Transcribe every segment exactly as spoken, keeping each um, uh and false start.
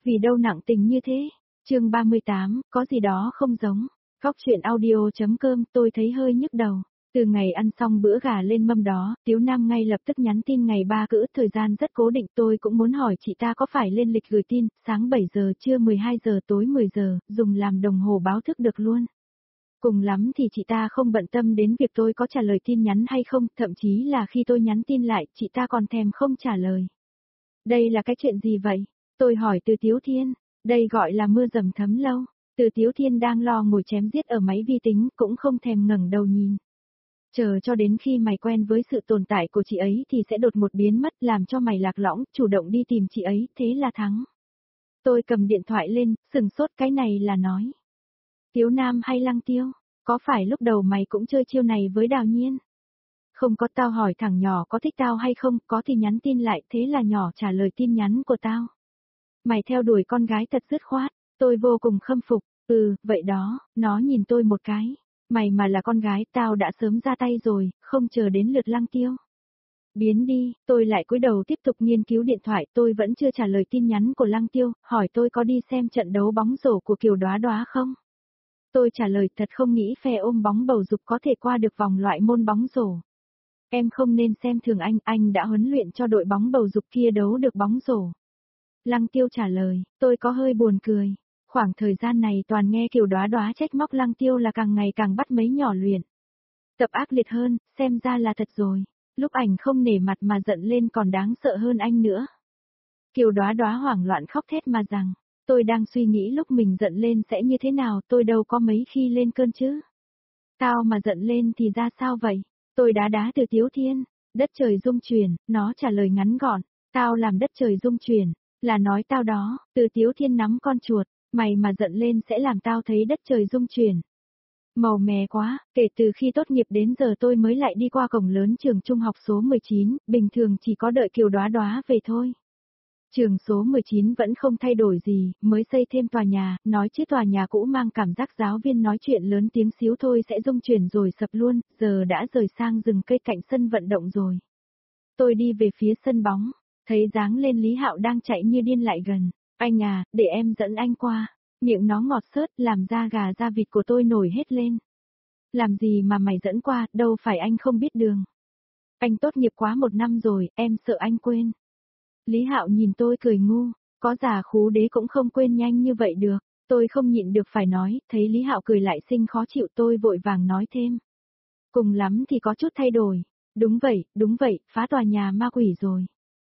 Vì đâu nặng tình như thế? Chương ba mươi tám, có gì đó không giống. Góc truyện audio.com tôi thấy hơi nhức đầu. Từ ngày ăn xong bữa gà lên mâm đó, Tiếu Nam ngay lập tức nhắn tin ngày ba cữ, thời gian rất cố định, tôi cũng muốn hỏi chị ta có phải lên lịch gửi tin, sáng bảy giờ, trưa mười hai giờ, tối mười giờ, dùng làm đồng hồ báo thức được luôn. Cùng lắm thì chị ta không bận tâm đến việc tôi có trả lời tin nhắn hay không, thậm chí là khi tôi nhắn tin lại, chị ta còn thèm không trả lời. Đây là cái chuyện gì vậy? Tôi hỏi Từ Tiếu Thiên, đây gọi là mưa dầm thấm lâu. Từ Tiếu Thiên đang lo ngồi chém giết ở máy vi tính, cũng không thèm ngẩng đầu nhìn. Chờ cho đến khi mày quen với sự tồn tại của chị ấy thì sẽ đột một biến mất, làm cho mày lạc lõng, chủ động đi tìm chị ấy, thế là thắng. Tôi cầm điện thoại lên, sừng sốt, cái này là nói. Tiếu Nam hay Lăng Tiêu, có phải lúc đầu mày cũng chơi chiêu này với Đào Nhiên? Không có, tao hỏi thằng nhỏ có thích tao hay không, có thì nhắn tin lại, thế là nhỏ trả lời tin nhắn của tao. Mày theo đuổi con gái thật dứt khoát, tôi vô cùng khâm phục, ừ, vậy đó, nó nhìn tôi một cái. Mày mà là con gái tao đã sớm ra tay rồi, không chờ đến lượt Lăng Tiêu. Biến đi, tôi lại cúi đầu tiếp tục nghiên cứu điện thoại, tôi vẫn chưa trả lời tin nhắn của Lăng Tiêu, hỏi tôi có đi xem trận đấu bóng rổ của Kiều Đóa Đóa không? Tôi trả lời thật không nghĩ phe ôm bóng bầu dục có thể qua được vòng loại môn bóng rổ. Em không nên xem thường anh, anh đã huấn luyện cho đội bóng bầu dục kia đấu được bóng rổ. Lăng Tiêu trả lời, tôi có hơi buồn cười. Khoảng thời gian này toàn nghe Kiều Đóa Đóa trách móc Lăng Tiêu là càng ngày càng bắt mấy nhỏ luyện. Tập ác liệt hơn, xem ra là thật rồi. Lúc ảnh không nể mặt mà giận lên còn đáng sợ hơn anh nữa. Kiều Đóa Đóa hoảng loạn khóc thét mà rằng, tôi đang suy nghĩ lúc mình giận lên sẽ như thế nào, tôi đâu có mấy khi lên cơn chứ. Tao mà giận lên thì ra sao vậy? Tôi đá đá Từ Tiếu Thiên, đất trời rung chuyển, nó trả lời ngắn gọn, tao làm đất trời rung chuyển, là nói tao đó. Từ Tiếu Thiên nắm con chuột, mày mà giận lên sẽ làm tao thấy đất trời rung chuyển. Màu mè quá, kể từ khi tốt nghiệp đến giờ tôi mới lại đi qua cổng lớn trường trung học số mười chín, bình thường chỉ có đợi Kiều Đóa Đóa về thôi. Trường số mười chín vẫn không thay đổi gì, mới xây thêm tòa nhà, nói chứ tòa nhà cũ mang cảm giác giáo viên nói chuyện lớn tiếng xíu thôi sẽ rung chuyển rồi sập luôn, giờ đã rời sang rừng cây cạnh sân vận động rồi. Tôi đi về phía sân bóng, thấy dáng lên Lý Hạo đang chạy như điên lại gần. Anh à, để em dẫn anh qua. Miệng nó ngọt xớt, làm da gà da vịt của tôi nổi hết lên. Làm gì mà mày dẫn qua, đâu phải anh không biết đường. Anh tốt nghiệp quá một năm rồi, em sợ anh quên. Lý Hạo nhìn tôi cười ngu, có già khú đế cũng không quên nhanh như vậy được. Tôi không nhịn được phải nói, thấy Lý Hạo cười lại xinh khó chịu, tôi vội vàng nói thêm. Cùng lắm thì có chút thay đổi. Đúng vậy, đúng vậy, phá tòa nhà ma quỷ rồi.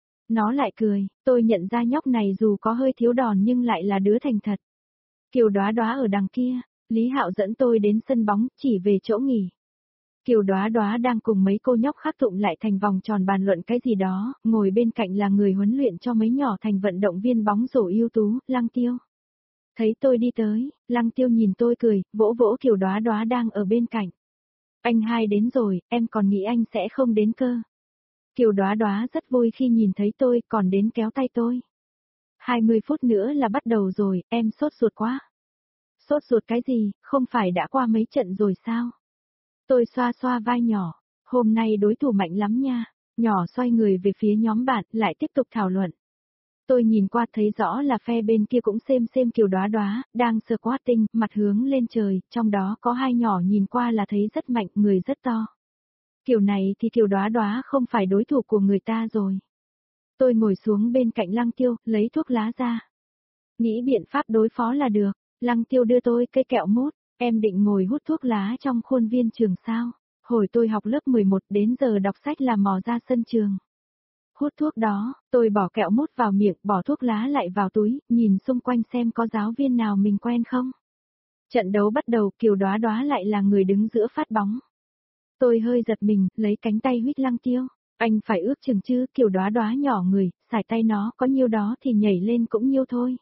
Nó lại cười, tôi nhận ra nhóc này dù có hơi thiếu đòn nhưng lại là đứa thành thật. Kiều Đóa Đóa ở đằng kia, Lý Hạo dẫn tôi đến sân bóng, chỉ về chỗ nghỉ. Kiều Đóa Đóa đang cùng mấy cô nhóc khác tụm lại thành vòng tròn bàn luận cái gì đó, ngồi bên cạnh là người huấn luyện cho mấy nhỏ thành vận động viên bóng rổ ưu tú, Lăng Tiêu. Thấy tôi đi tới, Lăng Tiêu nhìn tôi cười, vỗ vỗ Kiều Đóa Đóa đang ở bên cạnh. Anh hai đến rồi, em còn nghĩ anh sẽ không đến cơ. Kiều Đóa Đóa rất vui khi nhìn thấy tôi, còn đến kéo tay tôi. hai mươi phút nữa là bắt đầu rồi, em sốt ruột quá. Sốt ruột cái gì, không phải đã qua mấy trận rồi sao? Tôi xoa xoa vai nhỏ, hôm nay đối thủ mạnh lắm nha. Nhỏ xoay người về phía nhóm bạn, lại tiếp tục thảo luận. Tôi nhìn qua thấy rõ là phe bên kia cũng xem xem Kiều Đóa Đóa, đang squatting, mặt hướng lên trời, trong đó có hai nhỏ nhìn qua là thấy rất mạnh, người rất to. Kiểu này thì Kiều Đóa Đóa không phải đối thủ của người ta rồi. Tôi ngồi xuống bên cạnh Lăng Tiêu, lấy thuốc lá ra. Nghĩ biện pháp đối phó là được. Lăng Tiêu đưa tôi cây kẹo mút, em định ngồi hút thuốc lá trong khuôn viên trường sao? Hồi tôi học lớp mười một đến giờ đọc sách là mò ra sân trường. Hút thuốc đó, tôi bỏ kẹo mút vào miệng, bỏ thuốc lá lại vào túi, nhìn xung quanh xem có giáo viên nào mình quen không. Trận đấu bắt đầu, Kiều Đóa Đóa lại là người đứng giữa phát bóng. Tôi hơi giật mình, lấy cánh tay huýt Lăng Tiêu. Anh phải ước chừng chứ, Kiều Đóa Đóa nhỏ người, xài tay nó có nhiêu đó thì nhảy lên cũng nhiêu thôi.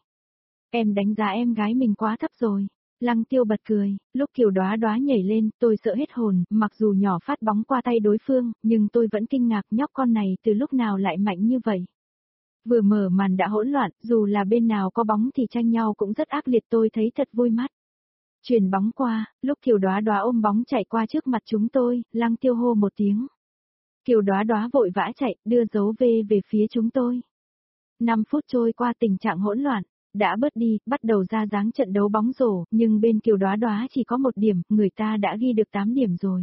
Em đánh giá em gái mình quá thấp rồi. Lăng Tiêu bật cười, lúc Kiều Đóa Đóa nhảy lên, tôi sợ hết hồn, mặc dù nhỏ phát bóng qua tay đối phương, nhưng tôi vẫn kinh ngạc nhóc con này từ lúc nào lại mạnh như vậy. Vừa mở màn đã hỗn loạn, dù là bên nào có bóng thì tranh nhau cũng rất ác liệt, tôi thấy thật vui mắt. Chuyền bóng qua, lúc Kiều Đóa Đóa ôm bóng chạy qua trước mặt chúng tôi, Lăng Tiêu hô một tiếng. Kiều Đóa Đóa vội vã chạy, đưa dấu V về phía chúng tôi. năm phút trôi qua tình trạng hỗn loạn, đã bớt đi, bắt đầu ra dáng trận đấu bóng rổ, nhưng bên Kiều Đóa Đóa chỉ có một điểm, người ta đã ghi được tám điểm rồi.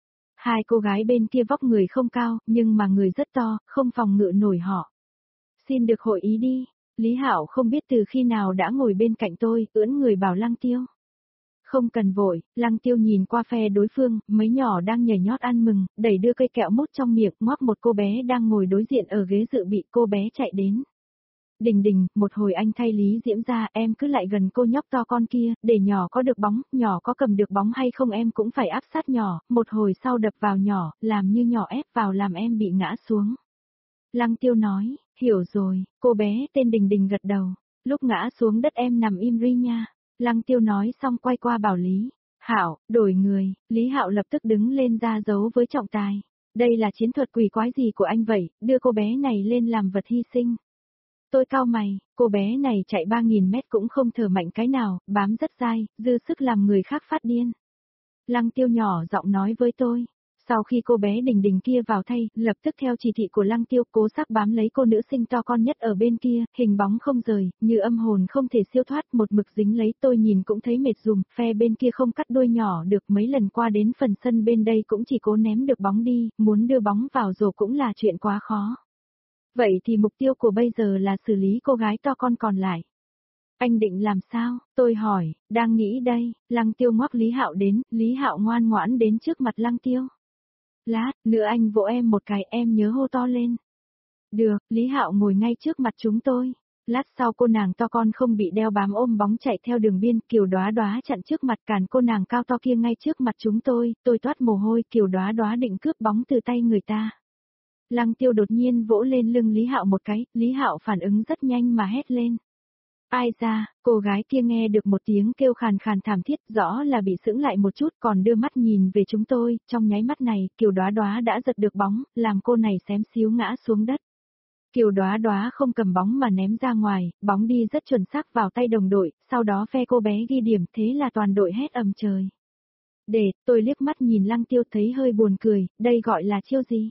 Hai cô gái bên kia vóc người không cao, nhưng mà người rất to, không phòng ngự nổi họ. Xin được hội ý đi, Lý Hạo không biết từ khi nào đã ngồi bên cạnh tôi, ưỡn người bảo Lăng Tiêu. Không cần vội, Lăng Tiêu nhìn qua phe đối phương, mấy nhỏ đang nhảy nhót ăn mừng, đẩy đưa cây kẹo mút trong miệng, ngoắc một cô bé đang ngồi đối diện ở ghế dự bị, cô bé chạy đến. Đình đình, một hồi anh thay Lý Diễm ra, em cứ lại gần cô nhóc to con kia, để nhỏ có được bóng, nhỏ có cầm được bóng hay không em cũng phải áp sát nhỏ, một hồi sau đập vào nhỏ, làm như nhỏ ép vào làm em bị ngã xuống. Lăng Tiêu nói, hiểu rồi, cô bé tên Đình Đình gật đầu, lúc ngã xuống đất em nằm im ri nha. Lăng Tiêu nói xong quay qua bảo Lý Hạo, đổi người, Lý Hạo lập tức đứng lên ra dấu với trọng tài. Đây là chiến thuật quỷ quái gì của anh vậy, đưa cô bé này lên làm vật hy sinh. Tôi cau mày, cô bé này chạy ba nghìn mét cũng không thở mạnh cái nào, bám rất dai, dư sức làm người khác phát điên. Lăng Tiêu nhỏ giọng nói với tôi. Sau khi cô bé Đình Đình kia vào thay, lập tức theo chỉ thị của Lăng Tiêu cố sắc bám lấy cô nữ sinh to con nhất ở bên kia, hình bóng không rời, như âm hồn không thể siêu thoát, một mực dính lấy. Tôi nhìn cũng thấy mệt dùm, phe bên kia không cắt đuôi nhỏ được, mấy lần qua đến phần sân bên đây cũng chỉ cố ném được bóng đi, muốn đưa bóng vào rổ cũng là chuyện quá khó. Vậy thì mục tiêu của bây giờ là xử lý cô gái to con còn lại. Anh định làm sao? Tôi hỏi, đang nghĩ đây. Lăng Tiêu ngoắc Lý Hạo đến, Lý Hạo ngoan ngoãn đến trước mặt Lăng Tiêu. Lát nữa anh vỗ em một cái, em nhớ hô to lên. Được, Lý Hạo ngồi ngay trước mặt chúng tôi. Lát sau cô nàng to con không bị đeo bám ôm bóng chạy theo đường biên, Kiều Đóa Đóa chặn trước mặt cản cô nàng cao to kia ngay trước mặt chúng tôi, tôi toát mồ hôi, Kiều Đóa Đóa định cướp bóng từ tay người ta. Lăng Tiêu đột nhiên vỗ lên lưng Lý Hạo một cái, Lý Hạo phản ứng rất nhanh mà hét lên. Ai ra, cô gái kia nghe được một tiếng kêu khàn khàn thảm thiết, rõ là bị sững lại một chút, còn đưa mắt nhìn về chúng tôi, trong nháy mắt này, Kiều Đóa Đóa đã giật được bóng, làm cô này xém xíu ngã xuống đất. Kiều Đóa Đóa không cầm bóng mà ném ra ngoài, bóng đi rất chuẩn xác vào tay đồng đội, sau đó phe cô bé ghi điểm, thế là toàn đội hét ầm trời. Để, tôi liếc mắt nhìn Lăng Tiêu thấy hơi buồn cười, đây gọi là chiêu gì?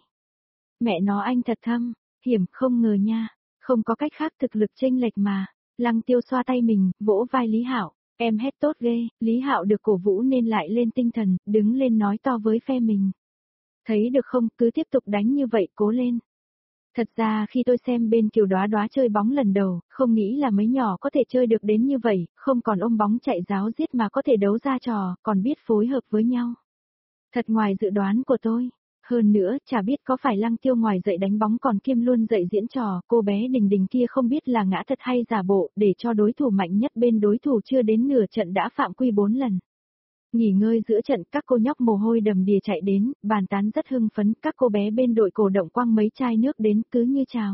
Mẹ nó anh thật thâm, hiểm không ngờ nha, không có cách khác thực lực chênh lệch mà. Lăng Tiêu xoa tay mình, vỗ vai Lý Hạo, em hét tốt ghê, Lý Hạo được cổ vũ nên lại lên tinh thần, đứng lên nói to với phe mình. Thấy được không, cứ tiếp tục đánh như vậy, cố lên. Thật ra khi tôi xem bên Kiều Đóa Đóa chơi bóng lần đầu, không nghĩ là mấy nhỏ có thể chơi được đến như vậy, không còn ôm bóng chạy ráo giết mà có thể đấu ra trò, còn biết phối hợp với nhau. Thật ngoài dự đoán của tôi. Hơn nữa, chả biết có phải Lăng Tiêu ngoài dạy đánh bóng còn kiêm luôn dạy diễn trò, cô bé Đình Đình kia không biết là ngã thật hay giả bộ, để cho đối thủ mạnh nhất bên đối thủ chưa đến nửa trận đã phạm quy bốn lần. Nghỉ ngơi giữa trận, các cô nhóc mồ hôi đầm đìa chạy đến, bàn tán rất hưng phấn, các cô bé bên đội cổ động quăng mấy chai nước đến cứ như chào.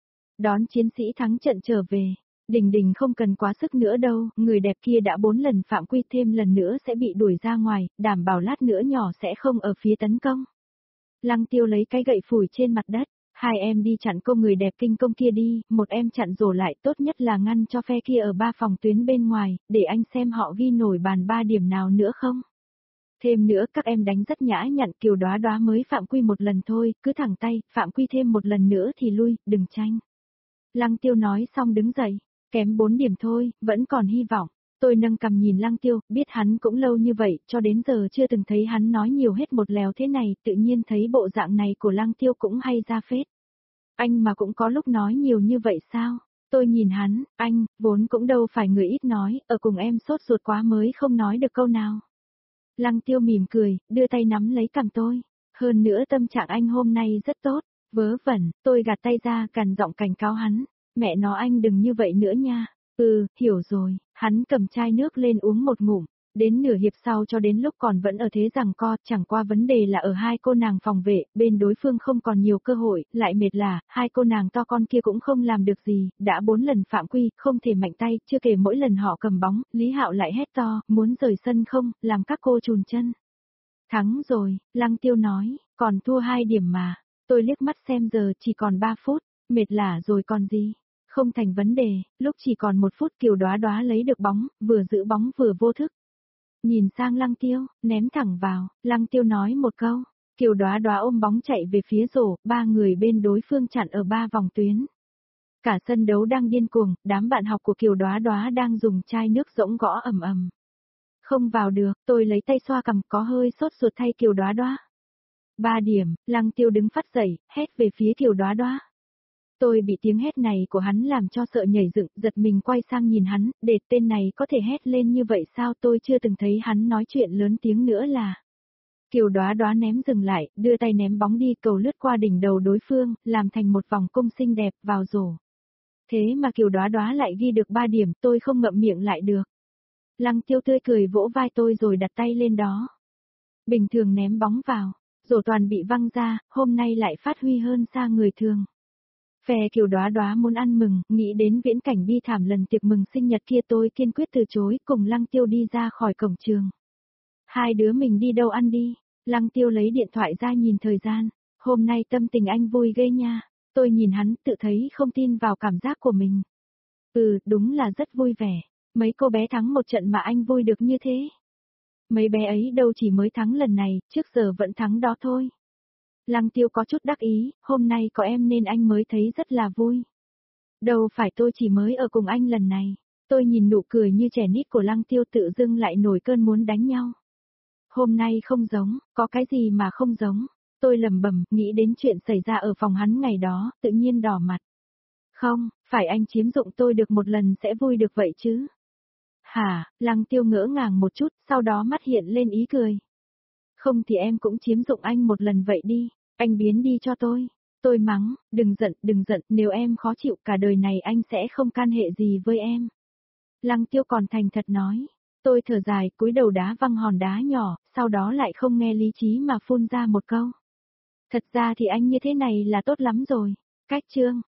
Đón chiến sĩ thắng trận trở về. Đình Đình không cần quá sức nữa đâu, người đẹp kia đã bốn lần phạm quy, thêm lần nữa sẽ bị đuổi ra ngoài, đảm bảo lát nữa nhỏ sẽ không ở phía tấn công. Lăng Tiêu lấy cái gậy phủi trên mặt đất, hai em đi chặn cô người đẹp kinh công kia đi, một em chặn rổ lại, tốt nhất là ngăn cho phe kia ở ba phòng tuyến bên ngoài, để anh xem họ ghi nổi bàn ba điểm nào nữa không. Thêm nữa các em đánh rất nhã nhặn, Kiều Đóa Đóa mới phạm quy một lần thôi, cứ thẳng tay, phạm quy thêm một lần nữa thì lui, đừng tranh. Lăng Tiêu nói xong đứng dậy, kém bốn điểm thôi, vẫn còn hy vọng. Tôi nâng cằm nhìn Lăng Tiêu, biết hắn cũng lâu như vậy, cho đến giờ chưa từng thấy hắn nói nhiều hết một lèo thế này, tự nhiên thấy bộ dạng này của Lăng Tiêu cũng hay ra phết. Anh mà cũng có lúc nói nhiều như vậy sao? Tôi nhìn hắn, anh, vốn cũng đâu phải người ít nói, ở cùng em sốt ruột quá mới không nói được câu nào. Lăng Tiêu mỉm cười, đưa tay nắm lấy cằm tôi. Hơn nữa tâm trạng anh hôm nay rất tốt, vớ vẩn, tôi gạt tay ra cằn giọng cảnh cáo hắn. Mẹ nó anh đừng như vậy nữa nha. Ừ, hiểu rồi, hắn cầm chai nước lên uống một ngụm, đến nửa hiệp sau cho đến lúc còn vẫn ở thế giằng co, chẳng qua vấn đề là ở hai cô nàng phòng vệ, bên đối phương không còn nhiều cơ hội, lại mệt là, hai cô nàng to con kia cũng không làm được gì, đã bốn lần phạm quy, không thể mạnh tay, chưa kể mỗi lần họ cầm bóng, Lý Hạo lại hét to, muốn rời sân không, làm các cô chùn chân. Thắng rồi, Lăng Tiêu nói, còn thua hai điểm mà, tôi liếc mắt xem giờ chỉ còn ba phút, mệt lả rồi còn gì. Không thành vấn đề, lúc chỉ còn một phút Kiều Đóa Đóa lấy được bóng, vừa giữ bóng vừa vô thức. Nhìn sang Lăng Tiêu, ném thẳng vào, Lăng Tiêu nói một câu, Kiều Đóa Đóa ôm bóng chạy về phía rổ, ba người bên đối phương chặn ở ba vòng tuyến. Cả sân đấu đang điên cuồng, đám bạn học của Kiều Đoá Đoá đang dùng chai nước rỗng gõ ầm ầm. Không vào được, tôi lấy tay xoa cằm có hơi sốt ruột thay Kiều Đoá Đoá. Ba điểm, Lăng Tiêu đứng phát dậy, hét về phía Kiều Đoá Đoá. Tôi bị tiếng hét này của hắn làm cho sợ nhảy dựng, giật mình quay sang nhìn hắn, để tên này có thể hét lên như vậy sao, tôi chưa từng thấy hắn nói chuyện lớn tiếng nữa là. Kiều Đoá Đoá ném dừng lại, đưa tay ném bóng đi, cầu lướt qua đỉnh đầu đối phương, làm thành một vòng cung xinh đẹp vào rổ. Thế mà Kiều Đoá Đoá lại ghi được ba điểm, tôi không ngậm miệng lại được. Lăng Tiêu tươi cười vỗ vai tôi rồi đặt tay lên đó. Bình thường ném bóng vào, rổ toàn bị văng ra, hôm nay lại phát huy hơn xa người thường. Phe Kiều Đoá Đoá muốn ăn mừng, nghĩ đến viễn cảnh bi thảm lần tiệc mừng sinh nhật kia, tôi kiên quyết từ chối, cùng Lăng Tiêu đi ra khỏi cổng trường. Hai đứa mình đi đâu ăn đi? Lăng Tiêu lấy điện thoại ra nhìn thời gian. Hôm nay tâm tình anh vui ghê nha. Tôi nhìn hắn, tự thấy không tin vào cảm giác của mình. Ừ, đúng là rất vui vẻ. Mấy cô bé thắng một trận mà anh vui được như thế. Mấy bé ấy đâu chỉ mới thắng lần này, trước giờ vẫn thắng đó thôi. Lăng Tiêu có chút đắc ý, hôm nay có em nên anh mới thấy rất là vui. Đâu phải, tôi chỉ mới ở cùng anh lần này. Tôi nhìn nụ cười như trẻ nít của Lăng Tiêu tự dưng lại nổi cơn muốn đánh nhau. Hôm nay không giống, có cái gì mà không giống. Tôi lẩm bẩm, nghĩ đến chuyện xảy ra ở phòng hắn ngày đó, tự nhiên đỏ mặt. Không, phải anh chiếm dụng tôi được một lần sẽ vui được vậy chứ. Hả, Lăng Tiêu ngỡ ngàng một chút, sau đó mắt hiện lên ý cười. Không thì em cũng chiếm dụng anh một lần vậy đi, anh biến đi cho tôi. Tôi mắng, đừng giận, đừng giận, nếu em khó chịu cả đời này anh sẽ không can hệ gì với em. Lăng Tiêu còn thành thật nói. Tôi thở dài, cúi đầu đá văng hòn đá nhỏ, sau đó lại không nghe lý trí mà phun ra một câu. Thật ra thì anh như thế này là tốt lắm rồi. Cách chương.